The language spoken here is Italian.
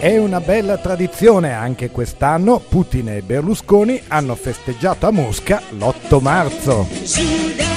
È una bella tradizione, anche quest'anno Putin e Berlusconi hanno festeggiato a Mosca l'8 marzo.